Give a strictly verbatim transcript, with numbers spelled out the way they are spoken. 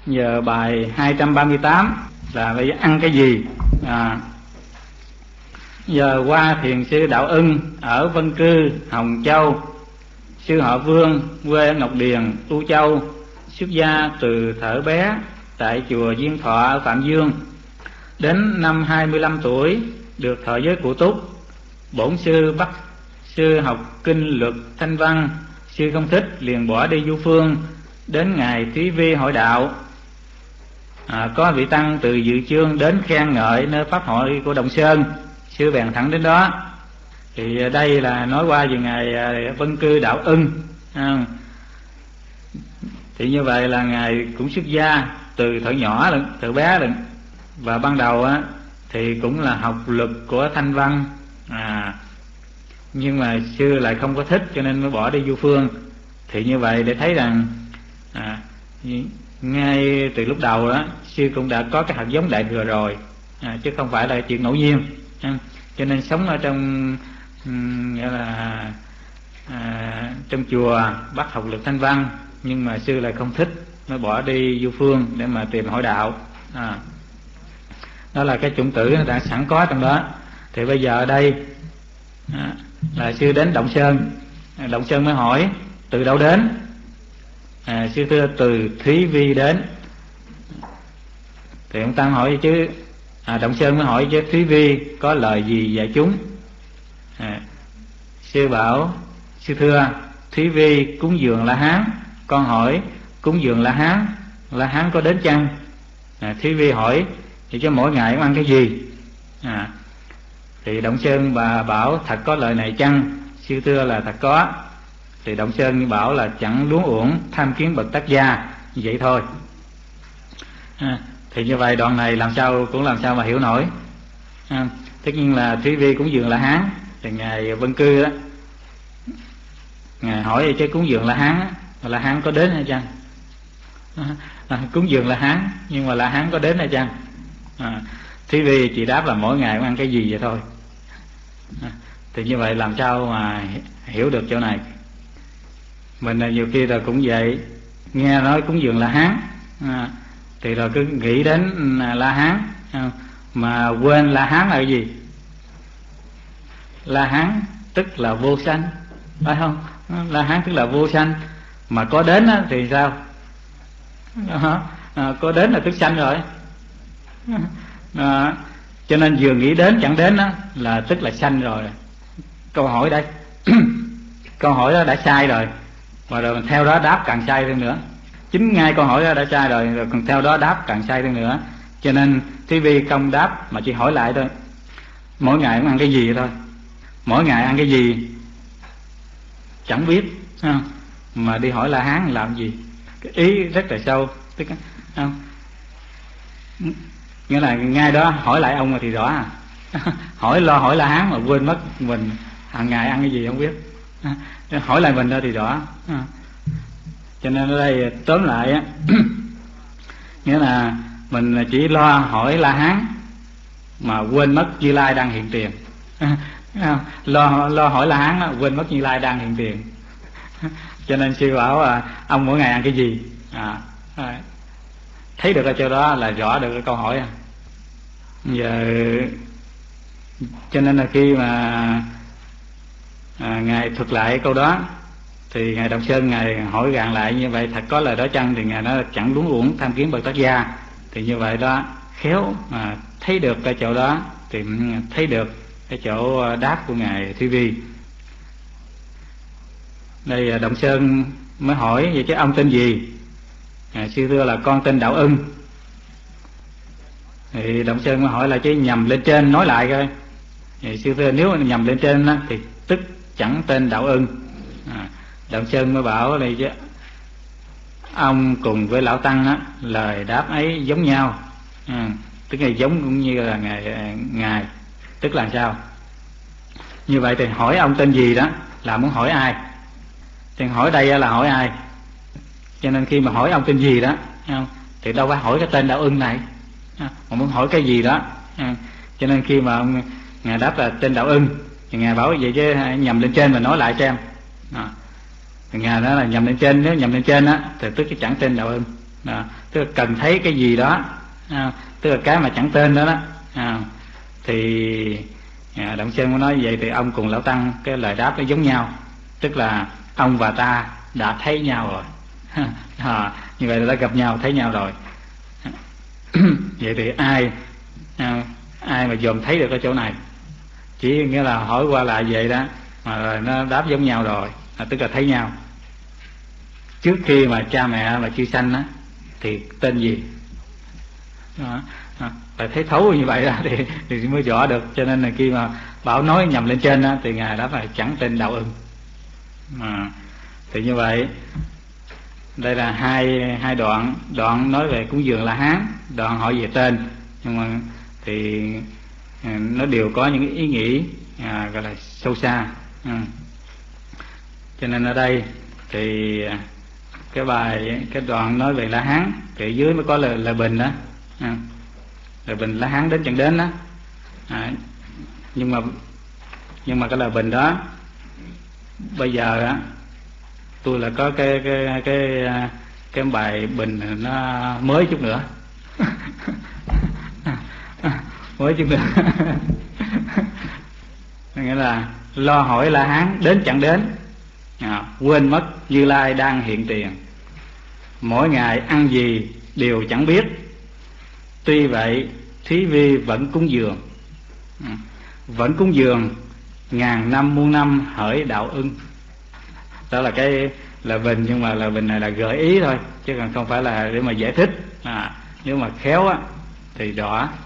Giờ bài hai trăm ba mươi tám là bây giờ ăn cái gì? À, giờ qua thiền sư Đạo Ưng ở Vân Cư, Hồng Châu, sư họ Vương, quê ở Ngọc Điền, U Châu, xuất gia từ thuở bé tại chùa Duyên Thọ ở Phạm Dương. Đến năm hai mươi lăm tuổi được thọ giới Cụ Túc. Bổn sư bắt sư học kinh luật Thanh Văn, sư không thích liền bỏ đi du phương. Đến ngày Thúy Vi hội đạo, à, có vị tăng từ Dự Chương đến khen ngợi nơi pháp hội của Đồng Sơn, sư bèn thẳng đến đó. Thì đây là nói qua về ngài Vân Cư Đạo Ưng. À, thì như vậy là ngài cũng xuất gia từ thuở nhỏ lận, từ bé lận. Và ban đầu á thì cũng là học luật của Thanh Văn, à, nhưng mà sư lại không có thích cho nên mới bỏ đi du phương. Thì như vậy để thấy rằng à, ngay từ lúc đầu đó sư cũng đã có cái hạt giống đại thừa rồi, à, chứ không phải là chuyện ngẫu nhiên. À, cho nên sống ở trong um, nghĩa là à, trong chùa bắt học luật Thanh Văn, nhưng mà sư lại không thích, mới bỏ đi du phương để mà tìm hỏi đạo. À, đó là cái chủng tử nó đã sẵn có trong đó. Thì bây giờ ở đây à, là sư đến Động Sơn. Động Sơn mới hỏi từ đâu đến. À, sư thưa từ Thúy Vi đến. Thì ông Tăng hỏi chứ à, Động Sơn mới hỏi chứ Thúy Vi có lời gì dạy chúng. À, sư bảo sư thưa Thúy Vi cúng dường La Hán. Con hỏi cúng dường La Hán, La Hán có đến chăng? À, Thúy Vi hỏi thì cho mỗi ngày ông ăn cái gì? À, thì Động Sơn bà bảo thật có lời này chăng? Sư thưa là thật có. Thì Động Sơn bảo là chẳng luống uổng tham kiến bậc tác gia, vậy thôi. À, thì như vậy đoạn này làm sao cũng làm sao mà hiểu nổi. À, tất nhiên là Thúy Vi cúng dường La Hán. Thì ngài Vân Cư đó, ngài hỏi vậy chứ cúng dường La Hán, La Hán có đến hay chăng? À, cúng dường La Hán nhưng mà La Hán có đến hay chăng? À, Thúy Vi chỉ đáp là mỗi ngày cũng ăn cái gì vậy thôi. À, thì như vậy làm sao mà hiểu được chỗ này? Mình nhiều khi là cũng vậy, nghe nói cúng dường La Hán, à, thì rồi cứ nghĩ đến La Hán, à, mà quên La Hán là cái gì? La Hán tức là vô sanh, phải không? La Hán tức là vô sanh, mà có đến thì sao? À, à, có đến là tức sanh rồi. À, cho nên vừa nghĩ đến chẳng đến đó, là tức là sanh rồi. Câu hỏi đây câu hỏi đó đã sai rồi, và rồi theo đó đáp càng sai thêm nữa. Chính ngay câu hỏi đó đã sai rồi, rồi còn theo đó đáp càng sai thêm nữa. Cho nên Thúy Vi không đáp mà chỉ hỏi lại thôi, mỗi ngày cũng ăn cái gì thôi. Mỗi ngày ăn cái gì chẳng biết, không? Mà đi hỏi La Hán làm gì? Cái ý rất là sâu, tức không? Nghĩa là ngay đó hỏi lại ông mà thì rõ à. Hỏi lo hỏi La Hán mà quên mất mình hàng ngày ăn cái gì không biết. Hỏi lại mình đó thì rõ. Cho nên ở đây tóm lại á, nghĩa là mình chỉ lo hỏi La Hán mà quên mất Như Lai đang hiện tiền. lo lo hỏi La Hán đó, quên mất Như Lai đang hiện tiền. Cho nên sư bảo à, ông mỗi ngày ăn cái gì? À, à, thấy được ở chỗ đó là rõ được cái câu hỏi. À, giờ cho nên là khi mà à, ngài thuật lại câu đó thì ngài Động Sơn ngài hỏi gạn lại như vậy thật có lời đó chăng? Thì ngài nói là chẳng luống uổng tham kiến bậc tác gia. Thì như vậy đó khéo mà thấy được cái chỗ đó thì thấy được cái chỗ đáp của ngài Thúy Vi. Đây Động Sơn mới hỏi vậy chứ ông tên gì? À, sư thưa là con tên Đạo Ưng. Thì Động Sơn mới hỏi là chứ nhầm lên trên nói lại coi. Thì sư thưa nếu nhầm lên trên đó, thì tức chẳng tên Đạo Ưng. À, Động Sơn mới bảo là chứ ông cùng với lão tăng á, lời đáp ấy giống nhau. À, tức là giống cũng như là ngài, ngài tức là sao? Như vậy thì hỏi ông tên gì đó là muốn hỏi ai? Thì hỏi đây là hỏi ai? Cho nên khi mà hỏi ông tên gì đó không, thì đâu phải hỏi cái tên Đạo Ưng này, mà muốn hỏi cái gì đó. Cho nên khi mà ông ngài đáp là tên Đạo Ưng thì ngài bảo vậy chứ nhầm lên trên mà nói lại xem. À, thì ngài nói là nhầm lên trên, nếu nhầm lên trên á thì tức cái chẳng tên Đạo Ưng. À, tức là cần thấy cái gì đó, à, tức là cái mà chẳng tên đó đó. À, thì à, Động Sơn có nói vậy, thì ông cùng Lão Tăng cái lời đáp nó giống nhau, tức là ông và ta đã thấy nhau rồi. À, như vậy là đã gặp nhau, thấy nhau rồi. Vậy thì ai à, ai mà dòm thấy được ở chỗ này, chỉ nghĩa là hỏi qua lại vậy đó mà rồi nó đáp giống nhau rồi, à, tức là thấy nhau. Trước khi mà cha mẹ mà chưa sanh á thì tên gì đó, à, phải thấy thấu như vậy đó thì, thì mới rõ được. Cho nên là khi mà Bảo nói nhầm lên trên đó, thì ngài đã phải chẳng tên Đạo Ưng. À, thì như vậy đây là hai hai đoạn, đoạn nói về cúng dường La Hán, đoạn hỏi về tên, nhưng mà thì à, nó đều có những ý nghĩ à, gọi là sâu xa. À, cho nên ở đây thì cái bài cái đoạn nói về La Hán thì dưới mới có lời, lời bình đó, à, lời bình La Hán đến chẳng đến đó. À, nhưng mà nhưng mà cái lời bình đó bây giờ á tôi là có cái cái cái cái bài bình nó mới chút nữa. Mới chút nữa. Nghĩa là lo hỏi La Hán đến chẳng đến, à, quên mất Như Lai đang hiện tiền, mỗi ngày ăn gì đều chẳng biết, tuy vậy Thí Vi vẫn cúng dường, à, vẫn cúng dường ngàn năm muôn năm hỡi Đạo Ưng. Đó là cái là bình, nhưng mà là bình này là gợi ý thôi chứ còn không phải là để mà giải thích. À, nếu mà khéo á thì rõ.